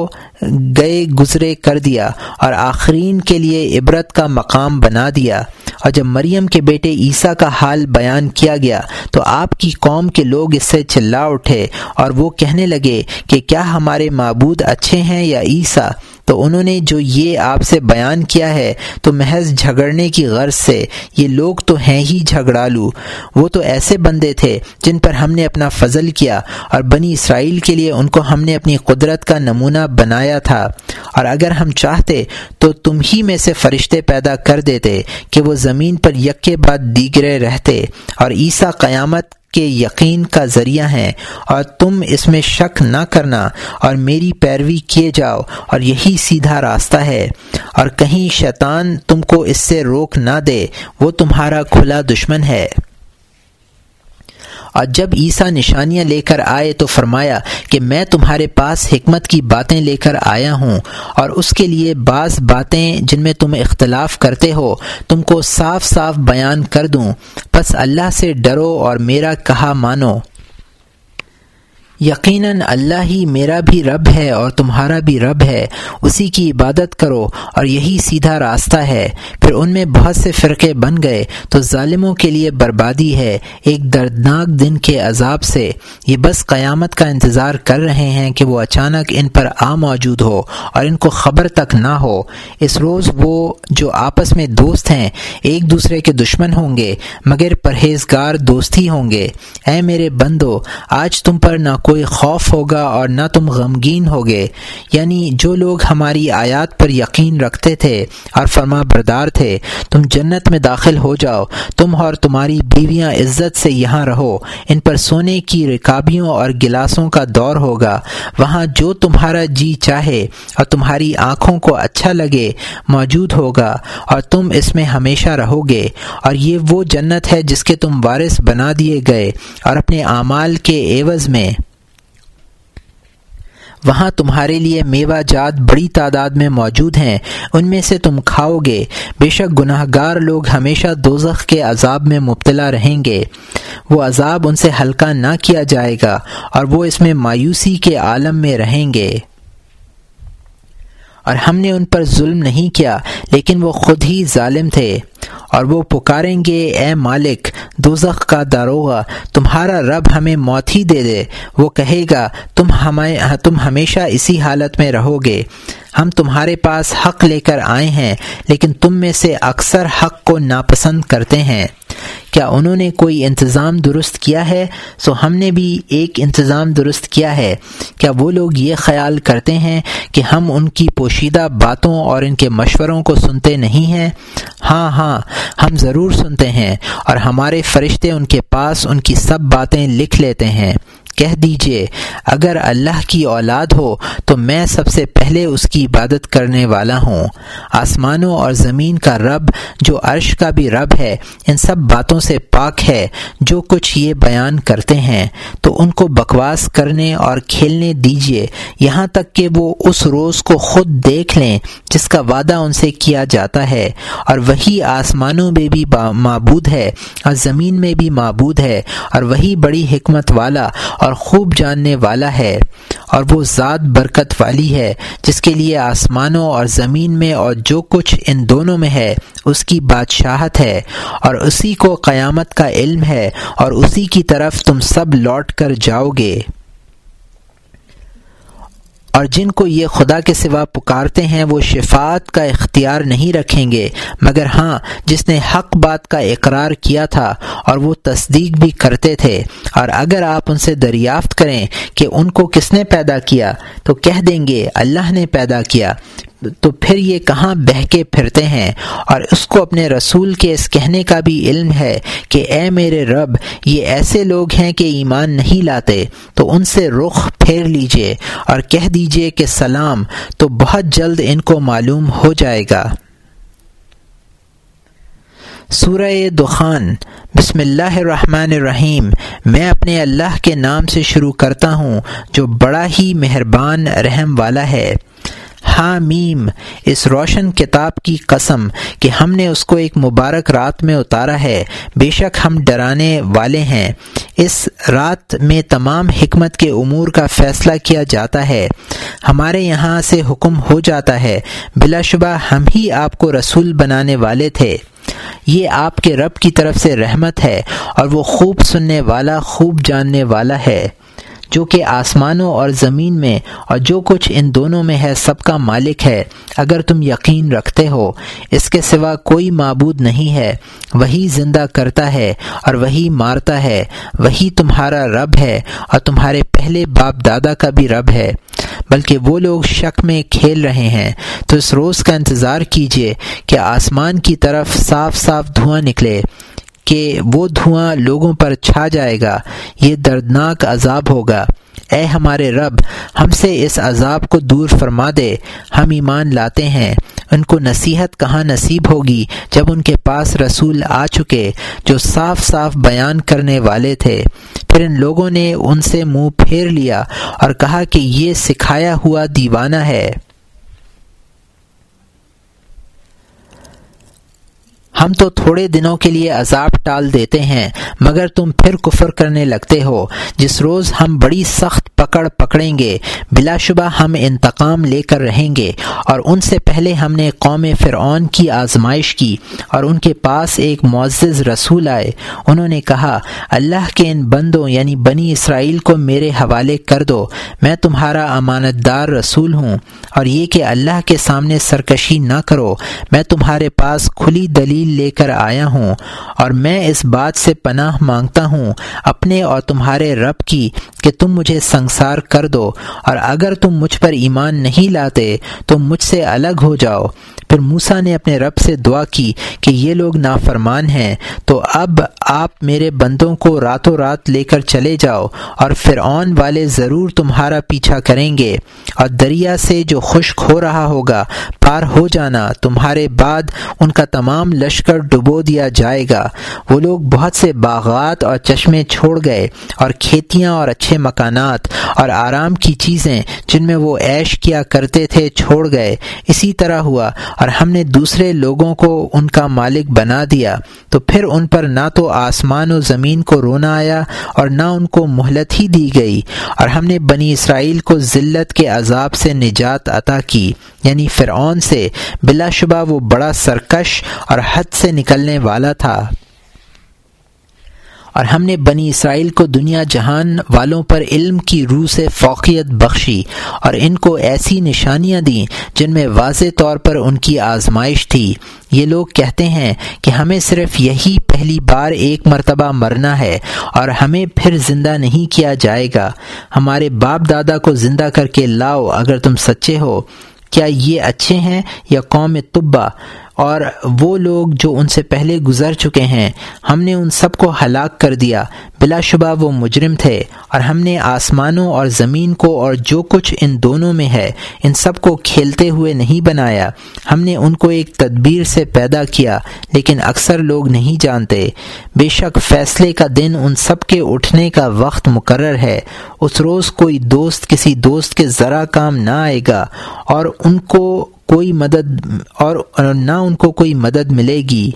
S1: گئے گزرے کر دیا اور آخرین کے لیے عبرت کا مقام بنا دیا۔ اور جب مریم کے بیٹے عیسیٰ کا حال بیان کیا گیا تو آپ کی قوم کے لوگ اس سے چلا اٹھے اور وہ کہنے لگے کہ کیا ہمارے معبود اچھے ہیں یا عیسیٰ؟ تو انہوں نے جو یہ آپ سے بیان کیا ہے تو محض جھگڑنے کی غرض سے، یہ لوگ تو ہیں ہی جھگڑالو، وہ تو ایسے بندے تھے جن پر ہم نے اپنا فضل کیا، اور بنی اسرائیل کے لیے ان کو ہم نے اپنی قدرت کا نمونہ بنایا تھا، اور اگر ہم چاہتے تو تم ہی میں سے فرشتے پیدا کر دیتے کہ وہ زمین پر یکے بعد دیگرے رہتے، اور عیسیٰ قیامت کے یقین کا ذریعہ ہیں، اور تم اس میں شک نہ کرنا اور میری پیروی کیے جاؤ، اور یہی سیدھا راستہ ہے، اور کہیں شیطان تم کو اس سے روک نہ دے، وہ تمہارا کھلا دشمن ہے۔ اور جب عیسیٰ نشانیاں لے کر آئے تو فرمایا کہ میں تمہارے پاس حکمت کی باتیں لے کر آیا ہوں، اور اس کے لیے بعض باتیں جن میں تم اختلاف کرتے ہو تم کو صاف صاف بیان کر دوں، پس اللہ سے ڈرو اور میرا کہا مانو۔ یقیناً اللہ ہی میرا بھی رب ہے اور تمہارا بھی رب ہے، اسی کی عبادت کرو اور یہی سیدھا راستہ ہے۔ پھر ان میں بہت سے فرقے بن گئے تو ظالموں کے لیے بربادی ہے ایک دردناک دن کے عذاب سے۔ یہ بس قیامت کا انتظار کر رہے ہیں کہ وہ اچانک ان پر آ موجود ہو اور ان کو خبر تک نہ ہو۔ اس روز وہ جو آپس میں دوست ہیں ایک دوسرے کے دشمن ہوں گے، مگر پرہیزگار دوست ہی ہوں گے۔ اے میرے بندو، آج تم پر نہ کوئی خوف ہوگا اور نہ تم غمگین ہوگے، یعنی جو لوگ ہماری آیات پر یقین رکھتے تھے اور فرما بردار تھے، تم جنت میں داخل ہو جاؤ، تم اور تمہاری بیویاں عزت سے یہاں رہو، ان پر سونے کی رکابیوں اور گلاسوں کا دور ہوگا، وہاں جو تمہارا جی چاہے اور تمہاری آنکھوں کو اچھا لگے موجود ہوگا اور تم اس میں ہمیشہ رہو گے، اور یہ وہ جنت ہے جس کے تم وارث بنا دیے گئے، اور اپنے اعمال کے عوض میں وہاں تمہارے لیے میوہ جات بڑی تعداد میں موجود ہیں، ان میں سے تم کھاؤ گے۔ بے شک گناہ گار لوگ ہمیشہ دوزخ کے عذاب میں مبتلا رہیں گے، وہ عذاب ان سے ہلکا نہ کیا جائے گا اور وہ اس میں مایوسی کے عالم میں رہیں گے۔ اور ہم نے ان پر ظلم نہیں کیا لیکن وہ خود ہی ظالم تھے، اور وہ پکاریں گے اے مالک، دوزخ کا داروغہ، تمہارا رب ہمیں موت ہی دے دے۔ وہ کہے گا تم ہمیشہ اسی حالت میں رہو گے، ہم تمہارے پاس حق لے کر آئے ہیں لیکن تم میں سے اکثر حق کو ناپسند کرتے ہیں۔ کیا انہوں نے کوئی انتظام درست کیا ہے؟ سو ہم نے بھی ایک انتظام درست کیا ہے۔ کیا وہ لوگ یہ خیال کرتے ہیں کہ ہم ان کی پوشیدہ باتوں اور ان کے مشوروں کو سنتے نہیں ہیں؟ ہاں ہم ضرور سنتے ہیں، اور ہمارے فرشتے ان کے پاس ان کی سب باتیں لکھ لیتے ہیں۔ کہہ دیجئے اگر اللہ کی اولاد ہو تو میں سب سے پہلے اس کی عبادت کرنے والا ہوں۔ آسمانوں اور زمین کا رب جو عرش کا بھی رب ہے ان سب باتوں سے پاک ہے جو کچھ یہ بیان کرتے ہیں، تو ان کو بکواس کرنے اور کھیلنے دیجئے یہاں تک کہ وہ اس روز کو خود دیکھ لیں جس کا وعدہ ان سے کیا جاتا ہے، اور وہی آسمانوں میں بھی معبود ہے اور زمین میں بھی معبود ہے، اور وہی بڑی حکمت والا اور خوب جاننے والا ہے، اور وہ ذات برکت والی ہے جس کے لیے آسمانوں اور زمین میں اور جو کچھ ان دونوں میں ہے اس کی بادشاہت ہے، اور اسی کو قیامت کا علم ہے، اور اسی کی طرف تم سب لوٹ کر جاؤ گے۔ اور جن کو یہ خدا کے سوا پکارتے ہیں وہ شفاعت کا اختیار نہیں رکھیں گے، مگر ہاں جس نے حق بات کا اقرار کیا تھا اور وہ تصدیق بھی کرتے تھے۔ اور اگر آپ ان سے دریافت کریں کہ ان کو کس نے پیدا کیا تو کہہ دیں گے اللہ نے پیدا کیا، تو پھر یہ کہاں بہکے پھرتے ہیں؟ اور اس کو اپنے رسول کے اس کہنے کا بھی علم ہے کہ اے میرے رب، یہ ایسے لوگ ہیں کہ ایمان نہیں لاتے، تو ان سے رخ پھیر لیجئے اور کہہ دیجئے کہ سلام، تو بہت جلد ان کو معلوم ہو جائے گا۔ سورہ دخان۔ بسم اللہ الرحمن الرحیم۔ میں اپنے اللہ کے نام سے شروع کرتا ہوں جو بڑا ہی مہربان رحم والا ہے۔ حامیم، اس روشن کتاب کی قسم کہ ہم نے اس کو ایک مبارک رات میں اتارا ہے، بے شک ہم ڈرانے والے ہیں۔ اس رات میں تمام حکمت کے امور کا فیصلہ کیا جاتا ہے، ہمارے یہاں سے حکم ہو جاتا ہے، بلا شبہ ہم ہی آپ کو رسول بنانے والے تھے۔ یہ آپ کے رب کی طرف سے رحمت ہے، اور وہ خوب سننے والا خوب جاننے والا ہے، جو کہ آسمانوں اور زمین میں اور جو کچھ ان دونوں میں ہے سب کا مالک ہے۔ اگر تم یقین رکھتے ہو اس کے سوا کوئی معبود نہیں ہے، وہی زندہ کرتا ہے اور وہی مارتا ہے، وہی تمہارا رب ہے اور تمہارے پہلے باپ دادا کا بھی رب ہے، بلکہ وہ لوگ شک میں کھیل رہے ہیں۔ تو اس روز کا انتظار کیجئے کہ آسمان کی طرف صاف صاف دھواں نکلے، کہ وہ دھواں لوگوں پر چھا جائے گا، یہ دردناک عذاب ہوگا۔ اے ہمارے رب، ہم سے اس عذاب کو دور فرما دے، ہم ایمان لاتے ہیں۔ ان کو نصیحت کہاں نصیب ہوگی جب ان کے پاس رسول آ چکے جو صاف صاف بیان کرنے والے تھے۔ پھر ان لوگوں نے ان سے منہ پھیر لیا اور کہا کہ یہ سکھایا ہوا دیوانہ ہے۔ ہم تو تھوڑے دنوں کے لیے عذاب ٹال دیتے ہیں مگر تم پھر کفر کرنے لگتے ہو۔ جس روز ہم بڑی سخت پکڑیں گے بلا شبہ ہم انتقام لے کر رہیں گے۔ اور ان سے پہلے ہم نے قوم فرعون کی آزمائش کی اور ان کے پاس ایک معزز رسول آئے۔ انہوں نے کہا اللہ کے ان بندوں یعنی بنی اسرائیل کو میرے حوالے کر دو، میں تمہارا امانت دار رسول ہوں، اور یہ کہ اللہ کے سامنے سرکشی نہ کرو، میں تمہارے پاس کھلی دلیل لے کر آیا ہوں، اور میں اس بات سے پناہ مانگتا ہوں اپنے اور تمہارے رب کی کہ تم مجھے سنگسار کر دو، اور اگر تم مجھ پر ایمان نہیں لاتے تو مجھ سے الگ ہو جاؤ۔ پھر موسیٰ نے اپنے رب سے دعا کی کہ یہ لوگ نافرمان ہیں، تو اب آپ میرے بندوں کو راتوں رات لے کر چلے جاؤ، اور فرعون والے ضرور تمہارا پیچھا کریں گے، اور دریا سے جو خشک ہو رہا ہوگا پار ہو جانا، تمہارے بعد ان کا تمام لشکر ڈبو دیا جائے گا۔ وہ لوگ بہت سے باغات اور چشمے چھوڑ گئے، اور کھیتیاں اور اچھے مکانات اور آرام کی چیزیں جن میں وہ عیش کیا کرتے تھے چھوڑ گئے۔ اسی طرح ہوا، اور ہم نے دوسرے لوگوں کو ان کا مالک بنا دیا، تو پھر ان پر نہ تو آسمان و زمین کو رونا آیا اور نہ ان کو مہلت ہی دی گئی، اور ہم نے بنی اسرائیل کو ذلت کے عذاب سے نجات عطا کی، یعنی فرعون سے۔ بلا شبہ وہ بڑا سرکش اور حد سے نکلنے والا تھا۔ اور ہم نے بنی اسرائیل کو دنیا جہان والوں پر علم کی روح سے فوقیت بخشی، اور ان کو ایسی نشانیاں دیں جن میں واضح طور پر ان کی آزمائش تھی۔ یہ لوگ کہتے ہیں کہ ہمیں صرف یہی پہلی بار ایک مرتبہ مرنا ہے اور ہمیں پھر زندہ نہیں کیا جائے گا۔ ہمارے باپ دادا کو زندہ کر کے لاؤ اگر تم سچے ہو۔ کیا یہ اچھے ہیں یا قوم تبع اور وہ لوگ جو ان سے پہلے گزر چکے ہیں؟ ہم نے ان سب کو ہلاک کر دیا، بلا شبہ وہ مجرم تھے۔ اور ہم نے آسمانوں اور زمین کو اور جو کچھ ان دونوں میں ہے ان سب کو کھیلتے ہوئے نہیں بنایا، ہم نے ان کو ایک تدبیر سے پیدا کیا، لیکن اکثر لوگ نہیں جانتے۔ بے شک فیصلے کا دن ان سب کے اٹھنے کا وقت مقرر ہے، اس روز کوئی دوست کسی دوست کے ذرا کام نہ آئے گا، اور ان کو کوئی مدد اور نہ ان کو کوئی مدد ملے گی،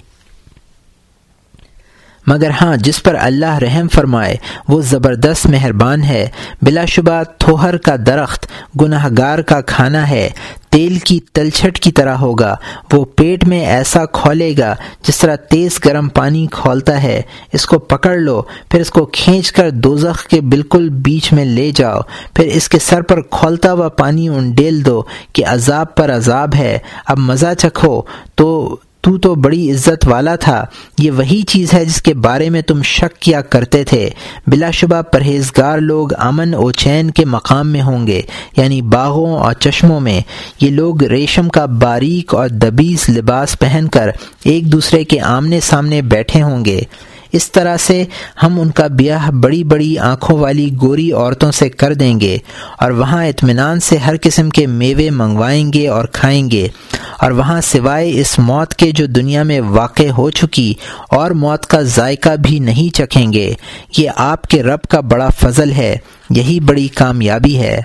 S1: مگر ہاں جس پر اللہ رحم فرمائے وہ زبردست مہربان ہے۔ بلا شبہ تھوہر کا درخت گنہگار کا کھانا ہے، تیل کی تلچھٹ کی طرح ہوگا، وہ پیٹ میں ایسا کھولے گا جس طرح تیز گرم پانی کھولتا ہے۔ اس کو پکڑ لو، پھر اس کو کھینچ کر دوزخ کے بالکل بیچ میں لے جاؤ، پھر اس کے سر پر کھولتا ہوا پانی انڈیل دو کہ عذاب پر عذاب ہے، اب مزہ چکھو۔ تو بڑی عزت والا تھا۔ یہ وہی چیز ہے جس کے بارے میں تم شک کیا کرتے تھے۔ بلا شبہ پرہیزگار لوگ امن و چین کے مقام میں ہوں گے، یعنی باغوں اور چشموں میں۔ یہ لوگ ریشم کا باریک اور دبیز لباس پہن کر ایک دوسرے کے آمنے سامنے بیٹھے ہوں گے۔ اس طرح سے ہم ان کا بیاہ بڑی بڑی آنکھوں والی گوری عورتوں سے کر دیں گے، اور وہاں اطمینان سے ہر قسم کے میوے منگوائیں گے اور کھائیں گے، اور وہاں سوائے اس موت کے جو دنیا میں واقع ہو چکی اور موت کا ذائقہ بھی نہیں چکھیں گے۔ یہ آپ کے رب کا بڑا فضل ہے، یہی بڑی کامیابی ہے۔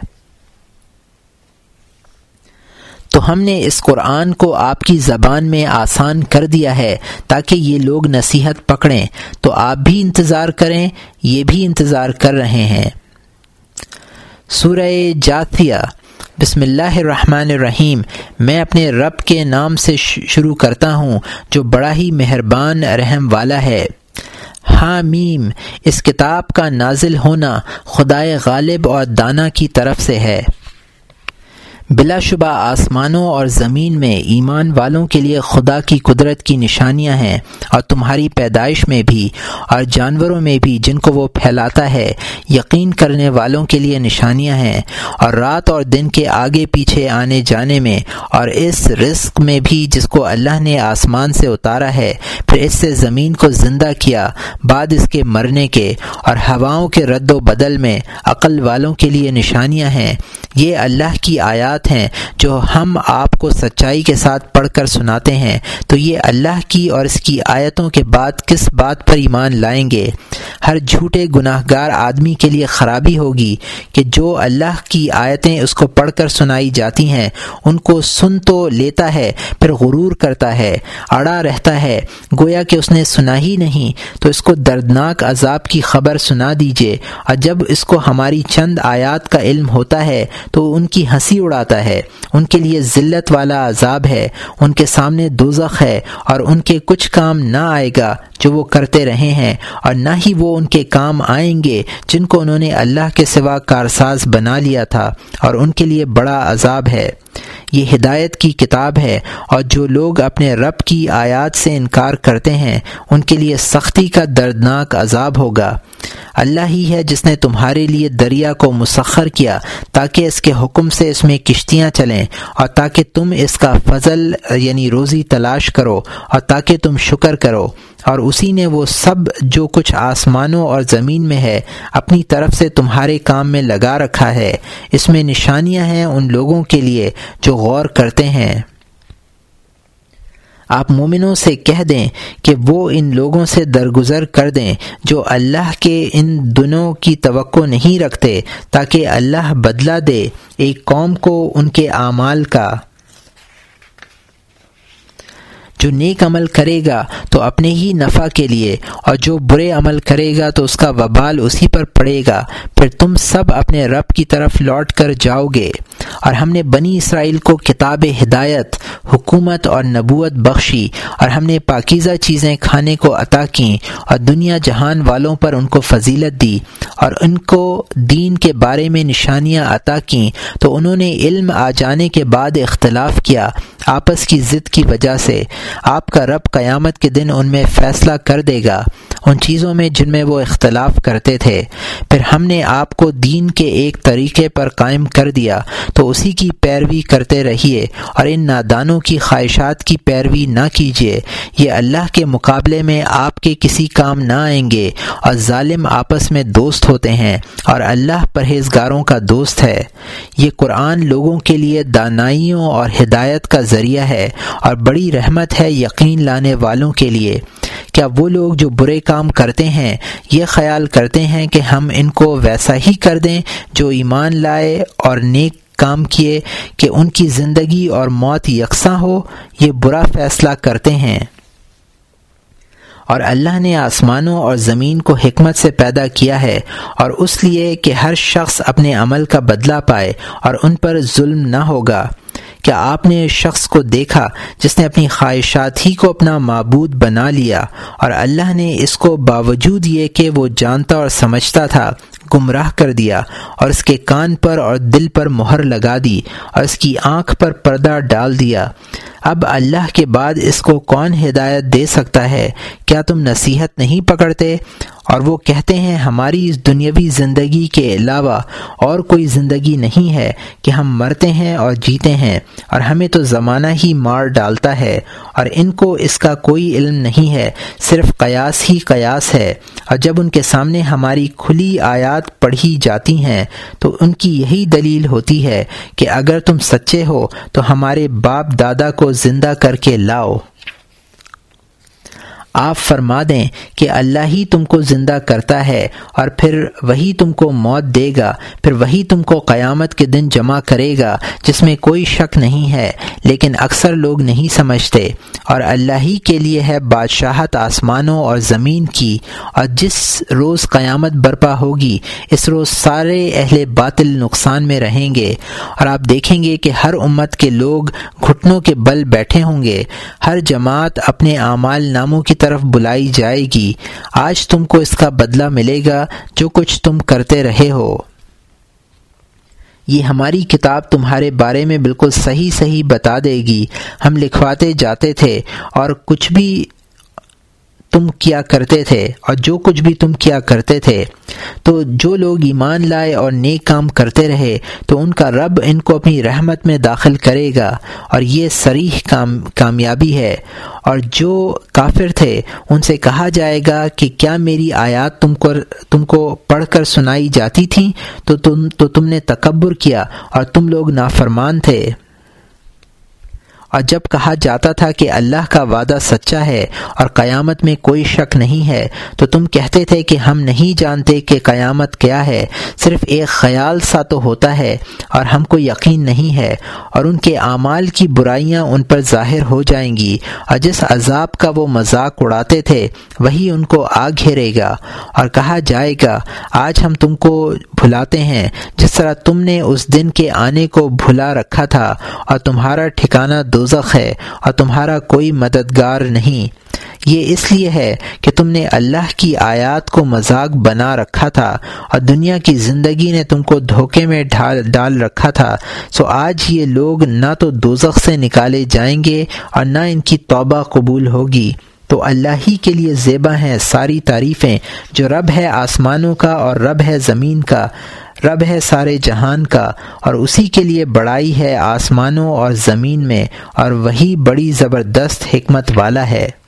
S1: تو ہم نے اس قرآن کو آپ کی زبان میں آسان کر دیا ہے تاکہ یہ لوگ نصیحت پکڑیں، تو آپ بھی انتظار کریں، یہ بھی انتظار کر رہے ہیں۔ سورہ جاثیہ۔ بسم اللہ الرحمن الرحیم۔ میں اپنے رب کے نام سے شروع کرتا ہوں جو بڑا ہی مہربان رحم والا ہے۔ حامیم۔ اس کتاب کا نازل ہونا خدائے غالب اور دانا کی طرف سے ہے۔ بلا شبہ آسمانوں اور زمین میں ایمان والوں کے لیے خدا کی قدرت کی نشانیاں ہیں، اور تمہاری پیدائش میں بھی اور جانوروں میں بھی جن کو وہ پھیلاتا ہے یقین کرنے والوں کے لیے نشانیاں ہیں، اور رات اور دن کے آگے پیچھے آنے جانے میں، اور اس رزق میں بھی جس کو اللہ نے آسمان سے اتارا ہے، پھر اس سے زمین کو زندہ کیا بعد اس کے مرنے کے، اور ہواؤں کے رد و بدل میں عقل والوں کے لیے نشانیاں ہیں۔ یہ اللہ کی آیات آیات ہیں جو ہم آپ کو سچائی کے ساتھ پڑھ کر سناتے ہیں، تو یہ اللہ کی اور اس کی آیتوں کے بعد کس بات پر ایمان لائیں گے؟ ہر جھوٹے گناہ گار آدمی کے لیے خرابی ہوگی کہ جو اللہ کی آیتیں اس کو پڑھ کر سنائی جاتی ہیں ان کو سن تو لیتا ہے، پھر غرور کرتا ہے، اڑا رہتا ہے گویا کہ اس نے سنا ہی نہیں، تو اس کو دردناک عذاب کی خبر سنا دیجیے، اور جب اس کو ہماری چند آیات کا علم ہوتا ہے تو ان کی ہنسی اڑاتا ہے۔ ان کے لیے ذلت والا عذاب ہے، ان کے سامنے دوزخ ہے، اور ان کے کچھ کام نہ آئے گا جو وہ کرتے رہے ہیں، اور نہ ہی وہ ان کے کام آئیں گے جن کو انہوں نے اللہ کے سوا کارساز بنا لیا تھا، اور ان کے لیے بڑا عذاب ہے۔ یہ ہدایت کی کتاب ہے، اور جو لوگ اپنے رب کی آیات سے انکار کرتے ہیں ان کے لیے سختی کا دردناک عذاب ہوگا۔ اللہ ہی ہے جس نے تمہارے لیے دریا کو مسخر کیا تاکہ اس کے حکم سے اس میں کشتیاں چلیں، اور تاکہ تم اس کا فضل یعنی روزی تلاش کرو، اور تاکہ تم شکر کرو، اور اسی نے وہ سب جو کچھ آسمانوں اور زمین میں ہے اپنی طرف سے تمہارے کام میں لگا رکھا ہے۔ اس میں نشانیاں ہیں ان لوگوں کے لیے جو غور کرتے ہیں۔ آپ مومنوں سے کہہ دیں کہ وہ ان لوگوں سے درگزر کر دیں جو اللہ کے ان دنوں کی توقع نہیں رکھتے، تاکہ اللہ بدلہ دے ایک قوم کو ان کے اعمال کا۔ جو نیک عمل کرے گا تو اپنے ہی نفع کے لیے، اور جو برے عمل کرے گا تو اس کا وبال اسی پر پڑے گا، پھر تم سب اپنے رب کی طرف لوٹ کر جاؤ گے۔ اور ہم نے بنی اسرائیل کو کتاب ہدایت، حکومت اور نبوت بخشی، اور ہم نے پاکیزہ چیزیں کھانے کو عطا کیں، اور دنیا جہان والوں پر ان کو فضیلت دی، اور ان کو دین کے بارے میں نشانیاں عطا کیں، تو انہوں نے علم آ جانے کے بعد اختلاف کیا آپس کی ضد کی وجہ سے۔ آپ کا رب قیامت کے دن ان میں فیصلہ کر دے گا ان چیزوں میں جن میں وہ اختلاف کرتے تھے۔ پھر ہم نے آپ کو دین کے ایک طریقے پر قائم کر دیا، تو اسی کی پیروی کرتے رہیے، اور ان نادانوں کی خواہشات کی پیروی نہ کیجیے۔ یہ اللہ کے مقابلے میں آپ کے کسی کام نہ آئیں گے، اور ظالم آپس میں دوست ہوتے ہیں، اور اللہ پرہیزگاروں کا دوست ہے۔ یہ قرآن لوگوں کے لیے دانائیوں اور ہدایت کا ذریعہ ہے، اور بڑی رحمت ہے یقین لانے والوں کے لیے۔ کیا وہ لوگ جو برے کام کرتے ہیں یہ خیال کرتے ہیں کہ ہم ان کو ویسا ہی کر دیں جو ایمان لائے اور نیک کام کیے، کہ ان کی زندگی اور موت یکساں ہو؟ یہ برا فیصلہ کرتے ہیں۔ اور اللہ نے آسمانوں اور زمین کو حکمت سے پیدا کیا ہے، اور اس لیے کہ ہر شخص اپنے عمل کا بدلہ پائے، اور ان پر ظلم نہ ہوگا۔ کیا آپ نے اس شخص کو دیکھا جس نے اپنی خواہشات ہی کو اپنا معبود بنا لیا، اور اللہ نے اس کو باوجود یہ کہ وہ جانتا اور سمجھتا تھا گمراہ کر دیا، اور اس کے کان پر اور دل پر مہر لگا دی، اور اس کی آنکھ پر پردہ ڈال دیا۔ اب اللہ کے بعد اس کو کون ہدایت دے سکتا ہے؟ کیا تم نصیحت نہیں پکڑتے؟ اور وہ کہتے ہیں ہماری اس دنیاوی زندگی کے علاوہ اور کوئی زندگی نہیں ہے کہ ہم مرتے ہیں اور جیتے ہیں، اور ہمیں تو زمانہ ہی مار ڈالتا ہے، اور ان کو اس کا کوئی علم نہیں ہے، صرف قیاس ہی قیاس ہے۔ اور جب ان کے سامنے ہماری کھلی آیات پڑھی جاتی ہیں تو ان کی یہی دلیل ہوتی ہے کہ اگر تم سچے ہو تو ہمارے باپ دادا کو زندہ کر کے لاؤ۔ آپ فرما دیں کہ اللہ ہی تم کو زندہ کرتا ہے، اور پھر وہی تم کو موت دے گا، پھر وہی تم کو قیامت کے دن جمع کرے گا، جس میں کوئی شک نہیں ہے، لیکن اکثر لوگ نہیں سمجھتے۔ اور اللہ ہی کے لیے ہے بادشاہت آسمانوں اور زمین کی، اور جس روز قیامت برپا ہوگی اس روز سارے اہل باطل نقصان میں رہیں گے، اور آپ دیکھیں گے کہ ہر امت کے لوگ گھٹنوں کے بل بیٹھے ہوں گے، ہر جماعت اپنے اعمال ناموں کی طرف بلائی جائے گی۔ آج تم کو اس کا بدلہ ملے گا جو کچھ تم کرتے رہے ہو۔ یہ ہماری کتاب تمہارے بارے میں بالکل صحیح صحیح بتا دے گی۔ ہم لکھواتے جاتے تھے اور کچھ بھی تم کیا کرتے تھے اور جو کچھ بھی تم کیا کرتے تھے، تو جو لوگ ایمان لائے اور نیک کام کرتے رہے تو ان کا رب ان کو اپنی رحمت میں داخل کرے گا، اور یہ صریح کامیابی ہے۔ اور جو کافر تھے ان سے کہا جائے گا کہ کیا میری آیات تم کو پڑھ کر سنائی جاتی تھیں تو تم نے تکبر کیا اور تم لوگ نافرمان تھے۔ اور جب کہا جاتا تھا کہ اللہ کا وعدہ سچا ہے اور قیامت میں کوئی شک نہیں ہے تو تم کہتے تھے کہ ہم نہیں جانتے کہ قیامت کیا ہے، صرف ایک خیال سا تو ہوتا ہے اور ہم کو یقین نہیں ہے۔ اور ان کے اعمال کی برائیاں ان پر ظاہر ہو جائیں گی، اور جس عذاب کا وہ مذاق اڑاتے تھے وہی ان کو آ گھیرے گا، اور کہا جائے گا آج ہم تم کو بھلاتے ہیں جس طرح تم نے اس دن کے آنے کو بھلا رکھا تھا، اور تمہارا ٹھکانہ دوزخ ہے اور تمہارا کوئی مددگار نہیں۔ یہ اس لیے ہے کہ تم نے اللہ کی آیات کو مذاق بنا رکھا تھا اور دنیا کی زندگی نے تم کو دھوکے میں ڈال رکھا تھا، سو آج یہ لوگ نہ تو دوزخ سے نکالے جائیں گے اور نہ ان کی توبہ قبول ہوگی۔ تو اللہ ہی کے لیے زیبا ہیں ساری تعریفیں، جو رب ہے آسمانوں کا اور رب ہے زمین کا، رب ہے سارے جہان کا، اور اسی کے لیے بڑائی ہے آسمانوں اور زمین میں، اور وہی بڑی زبردست حکمت والا ہے۔